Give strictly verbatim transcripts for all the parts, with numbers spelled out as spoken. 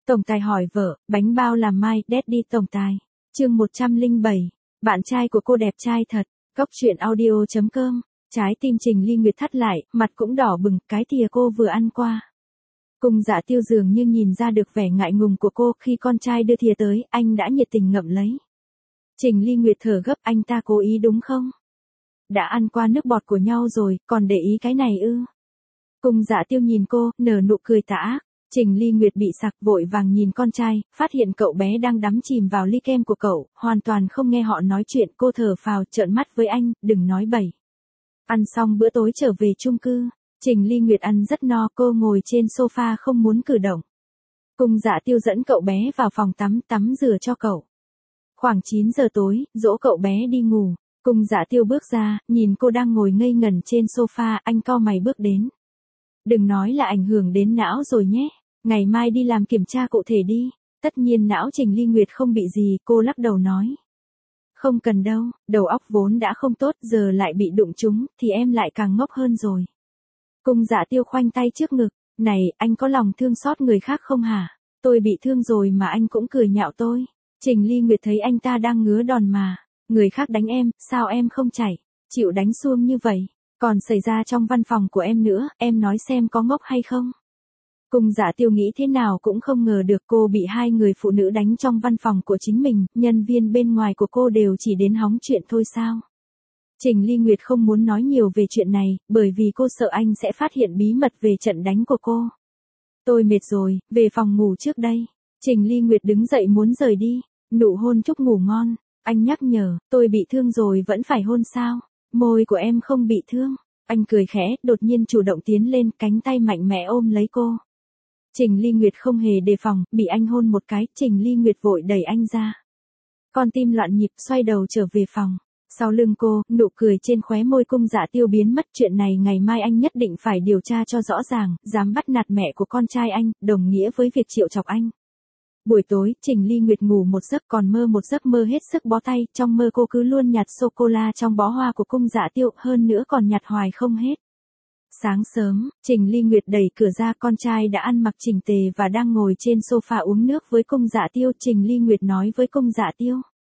Tổng tài hỏi vợ, bánh bao làm mai, Daddy tổng tài. Chương một trăm lẻ bảy, bạn trai của cô đẹp trai thật. Cốc truyện audio chấm com. Trái tim Trình Ly Nguyệt thắt lại, mặt cũng đỏ bừng, cái thìa cô vừa ăn qua. Cung Dạ Tiêu dường như nhìn ra được vẻ ngại ngùng của cô, khi con trai đưa thìa tới, anh đã nhiệt tình ngậm lấy. Trình Ly Nguyệt thở gấp, anh ta cố ý đúng không? Đã ăn qua nước bọt của nhau rồi, còn để ý cái này ư? Cung Dạ Tiêu nhìn cô, nở nụ cười tà ác. Trình Ly Nguyệt bị sặc, vội vàng nhìn con trai, phát hiện cậu bé đang đắm chìm vào ly kem của cậu, hoàn toàn không nghe họ nói chuyện. Cô thở phào, trợn mắt với anh, đừng nói bậy. Ăn xong bữa tối trở về chung cư, Trình Ly Nguyệt ăn rất no, cô ngồi trên sofa không muốn cử động. Cung Dạ Tiêu dẫn cậu bé vào phòng tắm, tắm rửa cho cậu. Khoảng chín giờ tối, dỗ cậu bé đi ngủ. Cung Dạ Tiêu bước ra, nhìn cô đang ngồi ngây ngẩn trên sofa, anh cau mày bước đến. Đừng nói là ảnh hưởng đến não rồi nhé, ngày mai đi làm kiểm tra cụ thể đi. Tất nhiên não Trình Ly Nguyệt không bị gì, cô lắc đầu nói. Không cần đâu, đầu óc vốn đã không tốt, giờ lại bị đụng trúng, thì em lại càng ngốc hơn rồi. Cung Dạ Tiêu khoanh tay trước ngực, này, anh có lòng thương xót người khác không hả? Tôi bị thương rồi mà anh cũng cười nhạo tôi. Trình Ly Nguyệt thấy anh ta đang ngứa đòn mà. Người khác đánh em, sao em không chảy, chịu đánh xuông như vậy? Còn xảy ra trong văn phòng của em nữa, em nói xem có ngốc hay không? Cung Dạ Tiêu nghĩ thế nào cũng không ngờ được cô bị hai người phụ nữ đánh trong văn phòng của chính mình, nhân viên bên ngoài của cô đều chỉ đến hóng chuyện thôi sao? Trình Ly Nguyệt không muốn nói nhiều về chuyện này, bởi vì cô sợ anh sẽ phát hiện bí mật về trận đánh của cô. Tôi mệt rồi, về phòng ngủ trước đây. Trình Ly Nguyệt đứng dậy muốn rời đi, nụ hôn chúc ngủ ngon. Anh nhắc nhở, tôi bị thương rồi vẫn phải hôn sao? Môi của em không bị thương. Anh cười khẽ, đột nhiên chủ động tiến lên, cánh tay mạnh mẽ ôm lấy cô. Trình Ly Nguyệt không hề đề phòng, bị anh hôn một cái, Trình Ly Nguyệt vội đẩy anh ra. Con tim loạn nhịp, xoay đầu trở về phòng. Sau lưng cô, nụ cười trên khóe môi Cung Dạ Tiêu biến mất. Chuyện này ngày mai anh nhất định phải điều tra cho rõ ràng, dám bắt nạt mẹ của con trai anh, đồng nghĩa với việc triệu chọc anh. Buổi tối, Trình Ly Nguyệt ngủ một giấc, còn mơ một giấc mơ hết sức bó tay, trong mơ cô cứ luôn nhặt sô-cô-la trong bó hoa của Cung Dạ Tiêu, hơn nữa còn nhặt hoài không hết. Sáng sớm, Trình Ly Nguyệt đẩy cửa ra, con trai đã ăn mặc chỉnh tề và đang ngồi trên sofa uống nước với Cung Dạ Tiêu. Trình Ly Nguyệt nói với Cung Dạ Tiêu.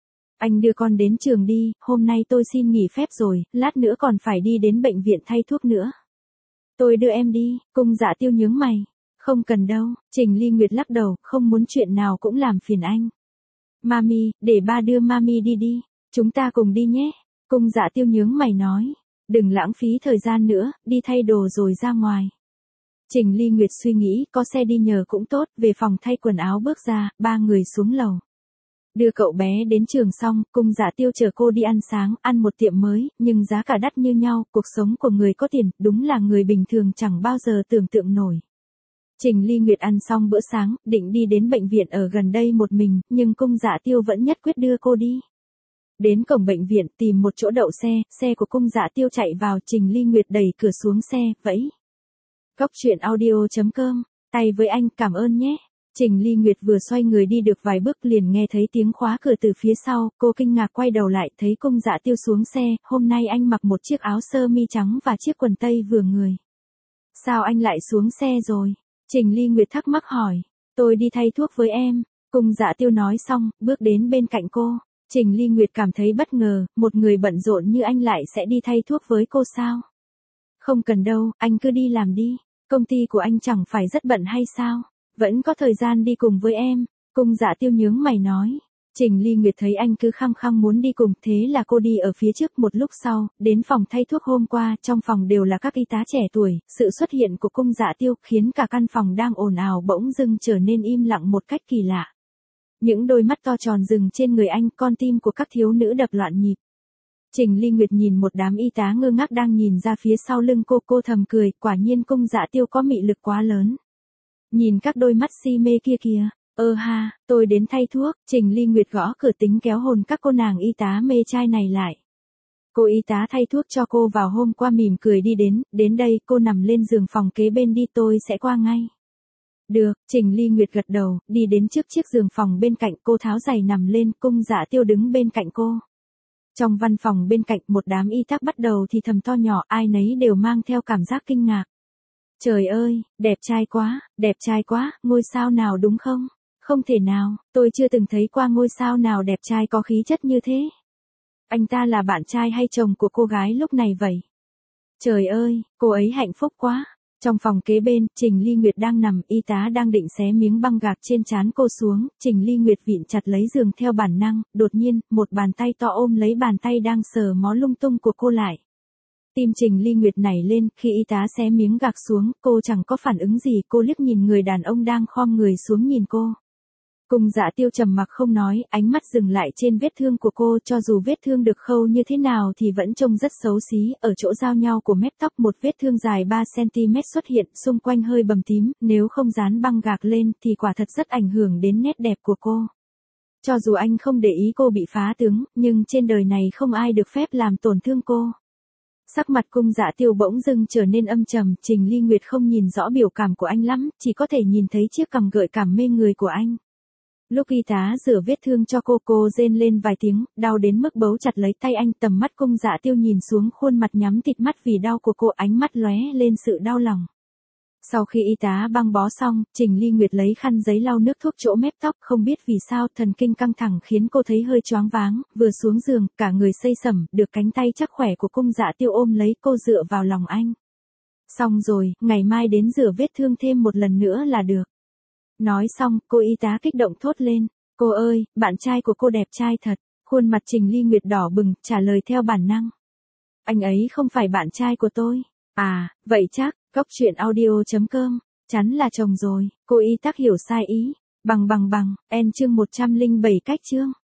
Anh đưa con đến trường đi, hôm nay tôi xin nghỉ phép rồi, lát nữa còn phải đi đến bệnh viện thay thuốc nữa. Tôi đưa em đi. Cung Dạ Tiêu nhướng mày. Không cần đâu, Trình Ly Nguyệt lắc đầu, không muốn chuyện nào cũng làm phiền anh. Mami, để ba đưa Mami đi đi, chúng ta cùng đi nhé. Cung Dạ Tiêu nhướng mày nói, đừng lãng phí thời gian nữa, đi thay đồ rồi ra ngoài. Trình Ly Nguyệt suy nghĩ, có xe đi nhờ cũng tốt, về phòng thay quần áo bước ra, ba người xuống lầu. Đưa cậu bé đến trường xong, Cung Dạ Tiêu chở cô đi ăn sáng, ăn một tiệm mới, nhưng giá cả đắt như nhau, cuộc sống của người có tiền, đúng là người bình thường chẳng bao giờ tưởng tượng nổi. Trình Ly Nguyệt ăn xong bữa sáng, định đi đến bệnh viện ở gần đây một mình, nhưng Cung Dạ Tiêu vẫn nhất quyết đưa cô đi. Đến cổng bệnh viện, tìm một chỗ đậu xe, xe của Cung Dạ Tiêu chạy vào, Trình Ly Nguyệt đẩy cửa xuống xe, vẫy. Cốc truyện audio chấm com, tay với anh, cảm ơn nhé. Trình Ly Nguyệt vừa xoay người đi được vài bước liền nghe thấy tiếng khóa cửa từ phía sau, cô kinh ngạc quay đầu lại, thấy Cung Dạ Tiêu xuống xe, hôm nay anh mặc một chiếc áo sơ mi trắng và chiếc quần tây vừa người. Sao anh lại xuống xe rồi? Trình Ly Nguyệt thắc mắc hỏi. Tôi đi thay thuốc với em. Cung Dạ Tiêu nói xong, bước đến bên cạnh cô. Trình Ly Nguyệt cảm thấy bất ngờ, một người bận rộn như anh lại sẽ đi thay thuốc với cô sao? Không cần đâu, anh cứ đi làm đi. Công ty của anh chẳng phải rất bận hay sao? Vẫn có thời gian đi cùng với em. Cung Dạ Tiêu nhướng mày nói. Trình Ly Nguyệt thấy anh cứ khăng khăng muốn đi cùng, thế là cô đi ở phía trước. Một lúc sau, đến phòng thay thuốc hôm qua, trong phòng đều là các y tá trẻ tuổi, sự xuất hiện của Cung Dạ Tiêu khiến cả căn phòng đang ồn ào bỗng dưng trở nên im lặng một cách kỳ lạ. Những đôi mắt to tròn dừng trên người anh, con tim của các thiếu nữ đập loạn nhịp. Trình Ly Nguyệt nhìn một đám y tá ngơ ngác đang nhìn ra phía sau lưng cô, cô thầm cười, quả nhiên Cung Dạ Tiêu có mị lực quá lớn. Nhìn các đôi mắt si mê kia kìa. Ơ ha, tôi đến thay thuốc. Trình Ly Nguyệt gõ cửa tính kéo hồn các cô nàng y tá mê trai này lại. Cô y tá thay thuốc cho cô vào hôm qua mỉm cười đi đến, đến đây, cô nằm lên giường phòng kế bên đi, tôi sẽ qua ngay. Được, Trình Ly Nguyệt gật đầu, đi đến trước chiếc giường phòng bên cạnh, cô tháo giày nằm lên, Cung Dạ Tiêu đứng bên cạnh cô. Trong văn phòng bên cạnh, một đám y tá bắt đầu thì thầm to nhỏ, ai nấy đều mang theo cảm giác kinh ngạc. Trời ơi, đẹp trai quá, đẹp trai quá, ngôi sao nào đúng không? Không thể nào, tôi chưa từng thấy qua ngôi sao nào đẹp trai có khí chất như thế. Anh ta là bạn trai hay chồng của cô gái lúc này vậy? Trời ơi, cô ấy hạnh phúc quá. Trong phòng kế bên, Trình Ly Nguyệt đang nằm, y tá đang định xé miếng băng gạc trên trán cô xuống, Trình Ly Nguyệt vịn chặt lấy giường theo bản năng, đột nhiên, một bàn tay to ôm lấy bàn tay đang sờ mó lung tung của cô lại. Tim Trình Ly Nguyệt nảy lên, khi y tá xé miếng gạc xuống, cô chẳng có phản ứng gì, cô liếc nhìn người đàn ông đang khom người xuống nhìn cô. Cung Dạ Tiêu trầm mặc không nói, ánh mắt dừng lại trên vết thương của cô, cho dù vết thương được khâu như thế nào thì vẫn trông rất xấu xí, ở chỗ giao nhau của mép tóc một vết thương dài ba xăng ti mét xuất hiện, xung quanh hơi bầm tím, nếu không dán băng gạc lên thì quả thật rất ảnh hưởng đến nét đẹp của cô. Cho dù anh không để ý cô bị phá tướng, nhưng trên đời này không ai được phép làm tổn thương cô. Sắc mặt Cung Dạ Tiêu bỗng dưng trở nên âm trầm, Trình Ly Nguyệt không nhìn rõ biểu cảm của anh lắm, chỉ có thể nhìn thấy chiếc cằm gợi cảm mê người của anh. Lúc y tá rửa vết thương cho cô, cô rên lên vài tiếng, đau đến mức bấu chặt lấy tay anh, tầm mắt Cung Dạ Tiêu nhìn xuống khuôn mặt nhắm tịt mắt vì đau của cô, ánh mắt lóe lên sự đau lòng. Sau khi y tá băng bó xong, Trình Ly Nguyệt lấy khăn giấy lau nước thuốc chỗ mép tóc, không biết vì sao thần kinh căng thẳng khiến cô thấy hơi choáng váng, vừa xuống giường, cả người xây sẩm, được cánh tay chắc khỏe của Cung Dạ Tiêu ôm lấy, cô dựa vào lòng anh. Xong rồi, ngày mai đến rửa vết thương thêm một lần nữa là được. Nói xong, cô y tá kích động thốt lên, cô ơi, bạn trai của cô đẹp trai thật. Khuôn mặt Trình Ly Nguyệt đỏ bừng, trả lời theo bản năng. Anh ấy không phải bạn trai của tôi. À, vậy chắc, Cóc Truyện Audio chấm com, chắn là chồng rồi, cô y tắc hiểu sai ý. Bằng bằng bằng, en chương một trăm lẻ bảy cách chương.